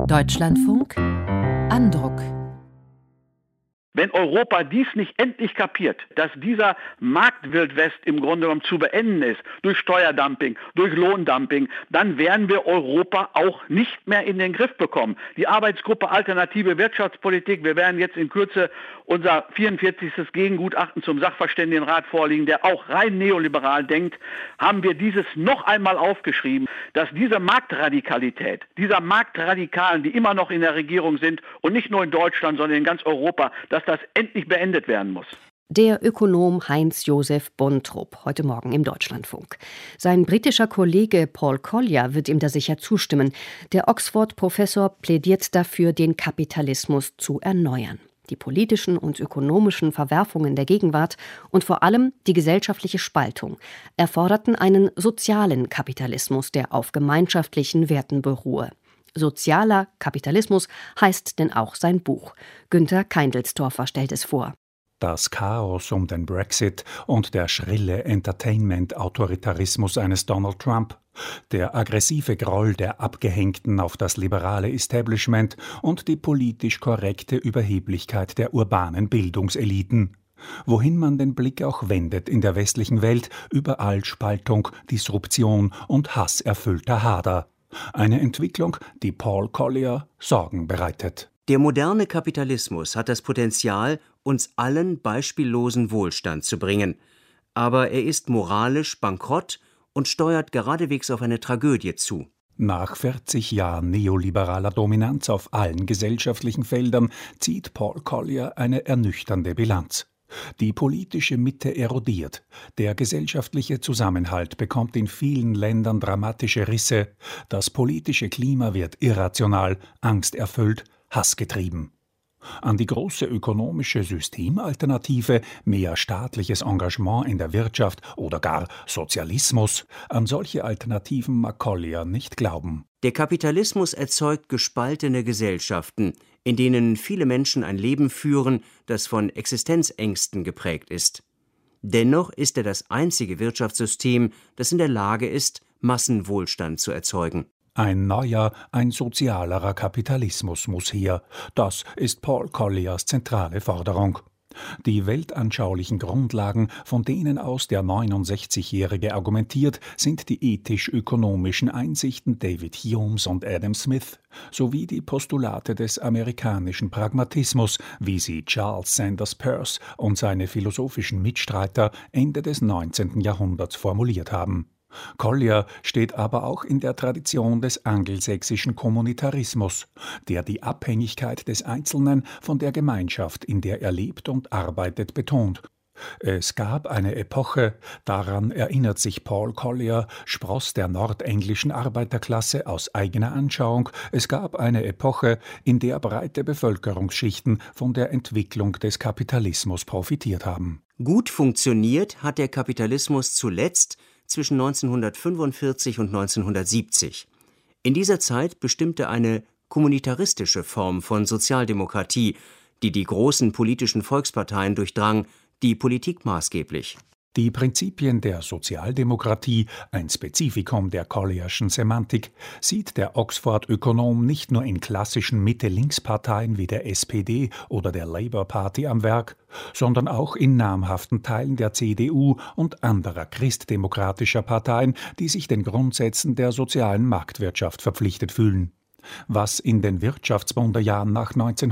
Deutschlandfunk Andruck. Wenn Europa dies nicht endlich kapiert, dass dieser Marktwildwest im Grunde genommen zu beenden ist, durch Steuerdumping, durch Lohndumping, dann werden wir Europa auch nicht mehr in den Griff bekommen. Die Arbeitsgruppe Alternative Wirtschaftspolitik, wir werden jetzt in Kürze unser 44. Gegengutachten zum Sachverständigenrat vorlegen, der auch rein neoliberal denkt, haben wir dieses noch einmal aufgeschrieben, dass diese Marktradikalität, dieser Marktradikalen, die immer noch in der Regierung sind und nicht nur in Deutschland, sondern in ganz Europa, dass das endlich beendet werden muss. Der Ökonom Heinz-Josef Bontrop, heute Morgen im Deutschlandfunk. Sein britischer Kollege Paul Collier wird ihm da sicher zustimmen. Der Oxford-Professor plädiert dafür, den Kapitalismus zu erneuern. Die politischen und ökonomischen Verwerfungen der Gegenwart und vor allem die gesellschaftliche Spaltung erforderten einen sozialen Kapitalismus, der auf gemeinschaftlichen Werten beruhe. Sozialer Kapitalismus heißt denn auch sein Buch. Günter Keindelstorfer stellt es vor. Das Chaos um den Brexit und der schrille Entertainment-Autoritarismus eines Donald Trump, der aggressive Groll der Abgehängten auf das liberale Establishment und die politisch korrekte Überheblichkeit der urbanen Bildungseliten. Wohin man den Blick auch wendet in der westlichen Welt, überall Spaltung, Disruption und hasserfüllter Hader. Eine Entwicklung, die Paul Collier Sorgen bereitet. Der moderne Kapitalismus hat das Potenzial, uns allen beispiellosen Wohlstand zu bringen. Aber er ist moralisch bankrott und steuert geradewegs auf eine Tragödie zu. Nach 40 Jahren neoliberaler Dominanz auf allen gesellschaftlichen Feldern zieht Paul Collier eine ernüchternde Bilanz. Die politische Mitte erodiert, der gesellschaftliche Zusammenhalt bekommt in vielen Ländern dramatische Risse, das politische Klima wird irrational, angsterfüllt, hassgetrieben. An die große ökonomische Systemalternative, mehr staatliches Engagement in der Wirtschaft oder gar Sozialismus, an solche Alternativen mag Collier nicht glauben. Der Kapitalismus erzeugt gespaltene Gesellschaften, in denen viele Menschen ein Leben führen, das von Existenzängsten geprägt ist. Dennoch ist er das einzige Wirtschaftssystem, das in der Lage ist, Massenwohlstand zu erzeugen. Ein neuer, ein sozialerer Kapitalismus muss her. Das ist Paul Colliers zentrale Forderung. Die weltanschaulichen Grundlagen, von denen aus der 69-Jährige argumentiert, sind die ethisch-ökonomischen Einsichten David Humes und Adam Smith sowie die Postulate des amerikanischen Pragmatismus, wie sie Charles Sanders Peirce und seine philosophischen Mitstreiter Ende des 19. Jahrhunderts formuliert haben. Collier steht aber auch in der Tradition des angelsächsischen Kommunitarismus, der die Abhängigkeit des Einzelnen von der Gemeinschaft, in der er lebt und arbeitet, betont. Es gab eine Epoche, daran erinnert sich Paul Collier, Spross der nordenglischen Arbeiterklasse aus eigener Anschauung, es gab eine Epoche, in der breite Bevölkerungsschichten von der Entwicklung des Kapitalismus profitiert haben. Gut funktioniert hat der Kapitalismus zuletzt zwischen 1945 und 1970. In dieser Zeit bestimmte eine kommunitaristische Form von Sozialdemokratie, die die großen politischen Volksparteien durchdrang, die Politik maßgeblich. Die Prinzipien der Sozialdemokratie, ein Spezifikum der Collierschen Semantik, sieht der Oxford-Ökonom nicht nur in klassischen Mitte-Links-Parteien wie der SPD oder der Labour Party am Werk, sondern auch in namhaften Teilen der CDU und anderer christdemokratischer Parteien, die sich den Grundsätzen der sozialen Marktwirtschaft verpflichtet fühlen. Was in den Wirtschaftswunderjahren nach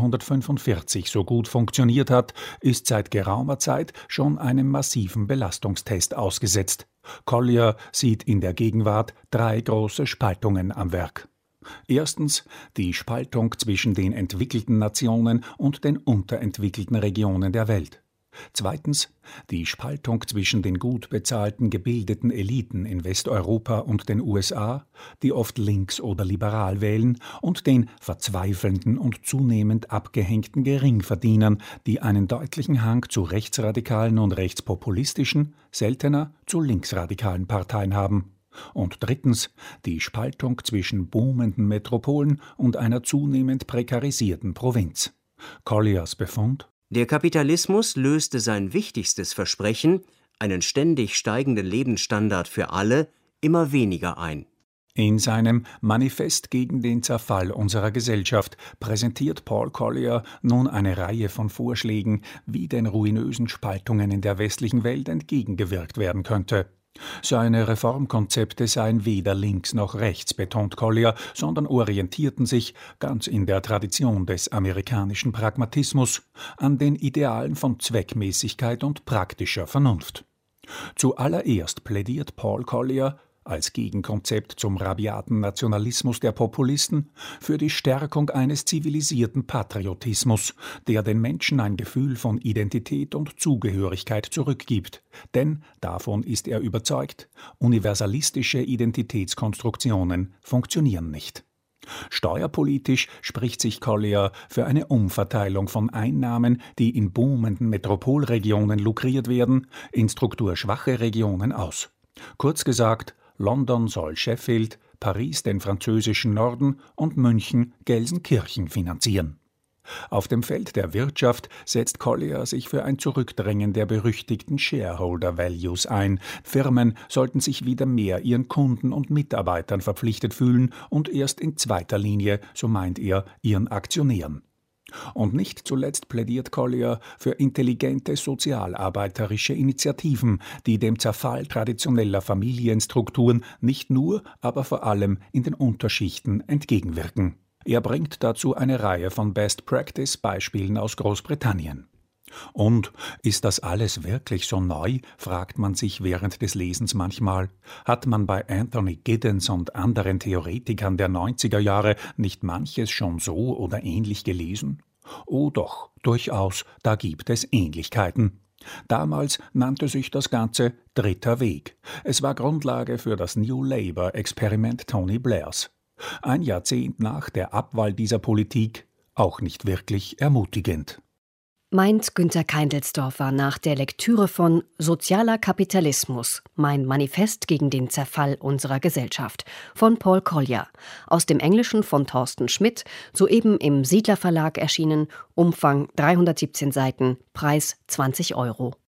1945 so gut funktioniert hat, ist seit geraumer Zeit schon einem massiven Belastungstest ausgesetzt. Collier sieht in der Gegenwart 3 große Spaltungen am Werk. Erstens die Spaltung zwischen den entwickelten Nationen und den unterentwickelten Regionen der Welt. Zweitens die Spaltung zwischen den gut bezahlten, gebildeten Eliten in Westeuropa und den USA, die oft links oder liberal wählen, und den verzweifelnden und zunehmend abgehängten Geringverdienern, die einen deutlichen Hang zu rechtsradikalen und rechtspopulistischen, seltener zu linksradikalen Parteien haben. Und drittens die Spaltung zwischen boomenden Metropolen und einer zunehmend prekarisierten Provinz. Colliers Befund: Der Kapitalismus löste sein wichtigstes Versprechen, einen ständig steigenden Lebensstandard für alle, immer weniger ein. In seinem Manifest gegen den Zerfall unserer Gesellschaft präsentiert Paul Collier nun eine Reihe von Vorschlägen, wie den ruinösen Spaltungen in der westlichen Welt entgegengewirkt werden könnte. Seine Reformkonzepte seien weder links noch rechts, betont Collier, sondern orientierten sich, ganz in der Tradition des amerikanischen Pragmatismus, an den Idealen von Zweckmäßigkeit und praktischer Vernunft. Zuallererst plädiert Paul Collier als Gegenkonzept zum rabiaten Nationalismus der Populisten für die Stärkung eines zivilisierten Patriotismus, der den Menschen ein Gefühl von Identität und Zugehörigkeit zurückgibt. Denn, davon ist er überzeugt, universalistische Identitätskonstruktionen funktionieren nicht. Steuerpolitisch spricht sich Collier für eine Umverteilung von Einnahmen, die in boomenden Metropolregionen lukriert werden, in strukturschwache Regionen aus. Kurz gesagt, London soll Sheffield, Paris den französischen Norden und München Gelsenkirchen finanzieren. Auf dem Feld der Wirtschaft setzt Collier sich für ein Zurückdrängen der berüchtigten Shareholder Values ein. Firmen sollten sich wieder mehr ihren Kunden und Mitarbeitern verpflichtet fühlen und erst in zweiter Linie, so meint er, ihren Aktionären. Und nicht zuletzt plädiert Collier für intelligente sozialarbeiterische Initiativen, die dem Zerfall traditioneller Familienstrukturen nicht nur, aber vor allem in den Unterschichten entgegenwirken. Er bringt dazu eine Reihe von Best-Practice-Beispielen aus Großbritannien. Und ist das alles wirklich so neu, fragt man sich während des Lesens manchmal. Hat man bei Anthony Giddens und anderen Theoretikern der 90er Jahre nicht manches schon so oder ähnlich gelesen? Oh doch, durchaus, da gibt es Ähnlichkeiten. Damals nannte sich das Ganze Dritter Weg. Es war Grundlage für das New Labour-Experiment Tony Blairs. Ein Jahrzehnt nach der Abwahl dieser Politik auch nicht wirklich ermutigend. Meint Günter Keindelsdorfer nach der Lektüre von Sozialer Kapitalismus, mein Manifest gegen den Zerfall unserer Gesellschaft von Paul Collier, aus dem Englischen von Thorsten Schmidt, soeben im Siedler Verlag erschienen, Umfang 317 Seiten, Preis 20 €.